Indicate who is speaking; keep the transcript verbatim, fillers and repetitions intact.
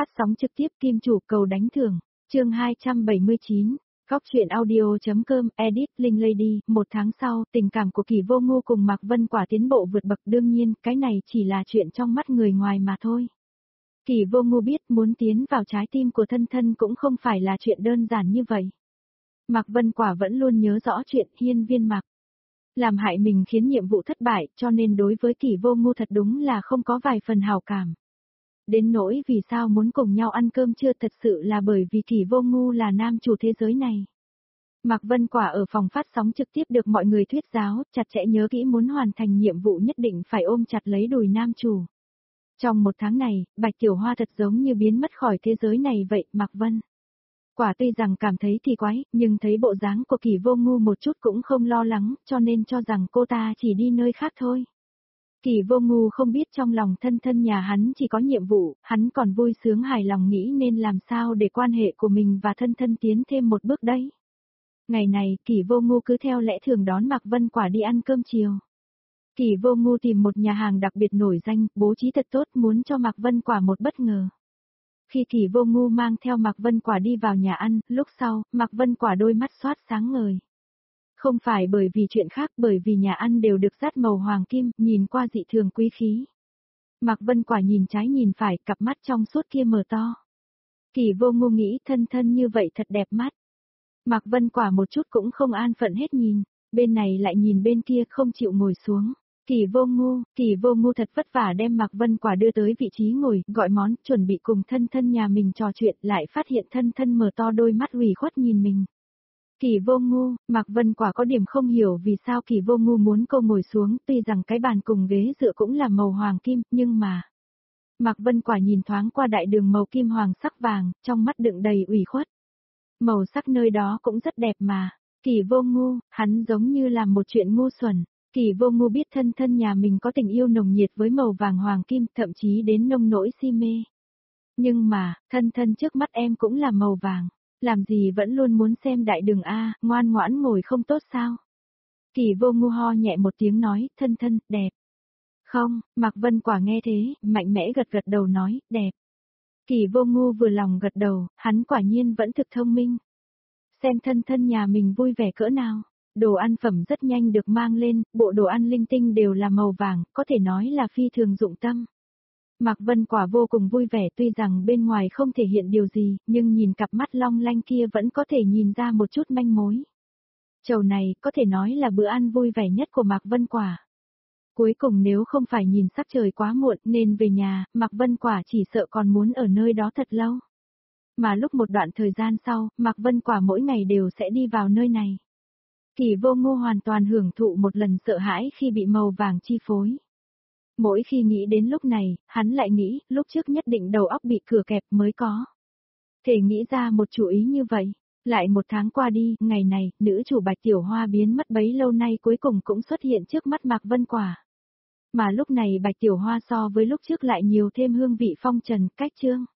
Speaker 1: phát sóng trực tiếp Kim Chủ cầu đánh thưởng, chương hai trăm bảy mươi chín, Góc truyện audio.com, edit, Linh Lady, một tháng sau, tình cảm của Kỳ Vô Ngô cùng Mạc Vân Quả tiến bộ vượt bậc, đương nhiên, cái này chỉ là chuyện trong mắt người ngoài mà thôi. Kỳ Vô Ngô biết muốn tiến vào trái tim của thân thân cũng không phải là chuyện đơn giản như vậy. Mạc Vân Quả vẫn luôn nhớ rõ chuyện hiên viên Mạc làm hại mình khiến nhiệm vụ thất bại, cho nên đối với Kỳ Vô Ngô thật đúng là không có vài phần hảo cảm. Đến nỗi vì sao muốn cùng nhau ăn cơm trưa thật sự là bởi vì Kỳ Vô Ngô là nam chủ thế giới này. Mạc Vân Quả ở phòng phát sóng trực tiếp được mọi người thuyết giáo, chặt chẽ nhớ kỹ muốn hoàn thành nhiệm vụ nhất định phải ôm chặt lấy đùi nam chủ. Trong một tháng này, Bạch Tiểu Hoa thật giống như biến mất khỏi thế giới này vậy, Mạc Vân Quả tuy rằng cảm thấy kỳ quái, nhưng thấy bộ dáng của Kỳ Vô Ngô một chút cũng không lo lắng, cho nên cho rằng cô ta chỉ đi nơi khác thôi. Kỳ Vô Ngô không biết trong lòng thân thân nhà hắn chỉ có nhiệm vụ, hắn còn vui sướng hài lòng nghĩ nên làm sao để quan hệ của mình và thân thân tiến thêm một bước đấy. Ngày này, Kỳ Vô Ngô cứ theo lẽ thường đón Mạc Vân Quả đi ăn cơm chiều. Kỳ Vô Ngô tìm một nhà hàng đặc biệt nổi danh, bố trí thật tốt muốn cho Mạc Vân Quả một bất ngờ. Khi Kỳ Vô Ngô mang theo Mạc Vân Quả đi vào nhà ăn, lúc sau, Mạc Vân Quả đôi mắt xoát sáng ngời. Không phải bởi vì chuyện khác, bởi vì nhà ăn đều được dát màu hoàng kim, nhìn qua dị thường quý khí. Mạc Vân Quả nhìn trái nhìn phải, cặp mắt trong suốt kia mở to. Kỳ Vô Ngô nghĩ thân thân như vậy thật đẹp mắt. Mạc Vân Quả một chút cũng không an phận hết nhìn, bên này lại nhìn bên kia không chịu ngồi xuống. Kỳ Vô Ngô, Kỳ Vô Ngô thật vất vả đem Mạc Vân Quả đưa tới vị trí ngồi, gọi món, chuẩn bị cùng thân thân nhà mình trò chuyện, lại phát hiện thân thân mở to đôi mắt ủy khuất nhìn mình. Kỳ Vô Ngô, Mạc Vân Quả có điểm không hiểu vì sao Kỳ Vô Ngô muốn cô ngồi xuống, tuy rằng cái bàn cùng ghế dựa cũng là màu hoàng kim, nhưng mà... Mạc Vân Quả nhìn thoáng qua đại đường màu kim hoàng sắc vàng, trong mắt đựng đầy ủy khuất. Màu sắc nơi đó cũng rất đẹp mà. Kỳ Vô Ngô, hắn giống như làm một chuyện ngu xuẩn. Kỳ Vô Ngô biết thân thân nhà mình có tình yêu nồng nhiệt với màu vàng hoàng kim, thậm chí đến nông nỗi si mê. Nhưng mà, thân thân trước mắt em cũng là màu vàng. Làm gì vẫn luôn muốn xem đại đường A, ngoan ngoãn ngồi không tốt sao? Kỳ Vô Ngô ho nhẹ một tiếng nói, thân thân, đẹp. Không, Mạc Vân Quả nghe thế, mạnh mẽ gật gật đầu nói, đẹp. Kỳ Vô Ngô vừa lòng gật đầu, hắn quả nhiên vẫn thực thông minh. Xem thân thân nhà mình vui vẻ cỡ nào. Đồ ăn phẩm rất nhanh được mang lên, bộ đồ ăn linh tinh đều là màu vàng, có thể nói là phi thường dụng tâm. Mạc Vân Quả vô cùng vui vẻ, tuy rằng bên ngoài không thể hiện điều gì, nhưng nhìn cặp mắt long lanh kia vẫn có thể nhìn ra một chút manh mối. Chầu này có thể nói là bữa ăn vui vẻ nhất của Mạc Vân Quả. Cuối cùng nếu không phải nhìn sắc trời quá muộn nên về nhà, Mạc Vân Quả chỉ sợ còn muốn ở nơi đó thật lâu. Mà lúc một đoạn thời gian sau, Mạc Vân Quả mỗi ngày đều sẽ đi vào nơi này. Kỳ Vô Ngô hoàn toàn hưởng thụ một lần sợ hãi khi bị màu vàng chi phối. Mỗi khi nghĩ đến lúc này, hắn lại nghĩ, lúc trước nhất định đầu óc bị cửa kẹp mới có. Thể nghĩ ra một chủ ý như vậy. Lại một tháng qua đi, ngày này, nữ chủ Bạch Tiểu Hoa biến mất bấy lâu nay cuối cùng cũng xuất hiện trước mắt Mạc Vân Quả. Mà lúc này Bạch Tiểu Hoa so với lúc trước lại nhiều thêm hương vị phong trần, cách chương.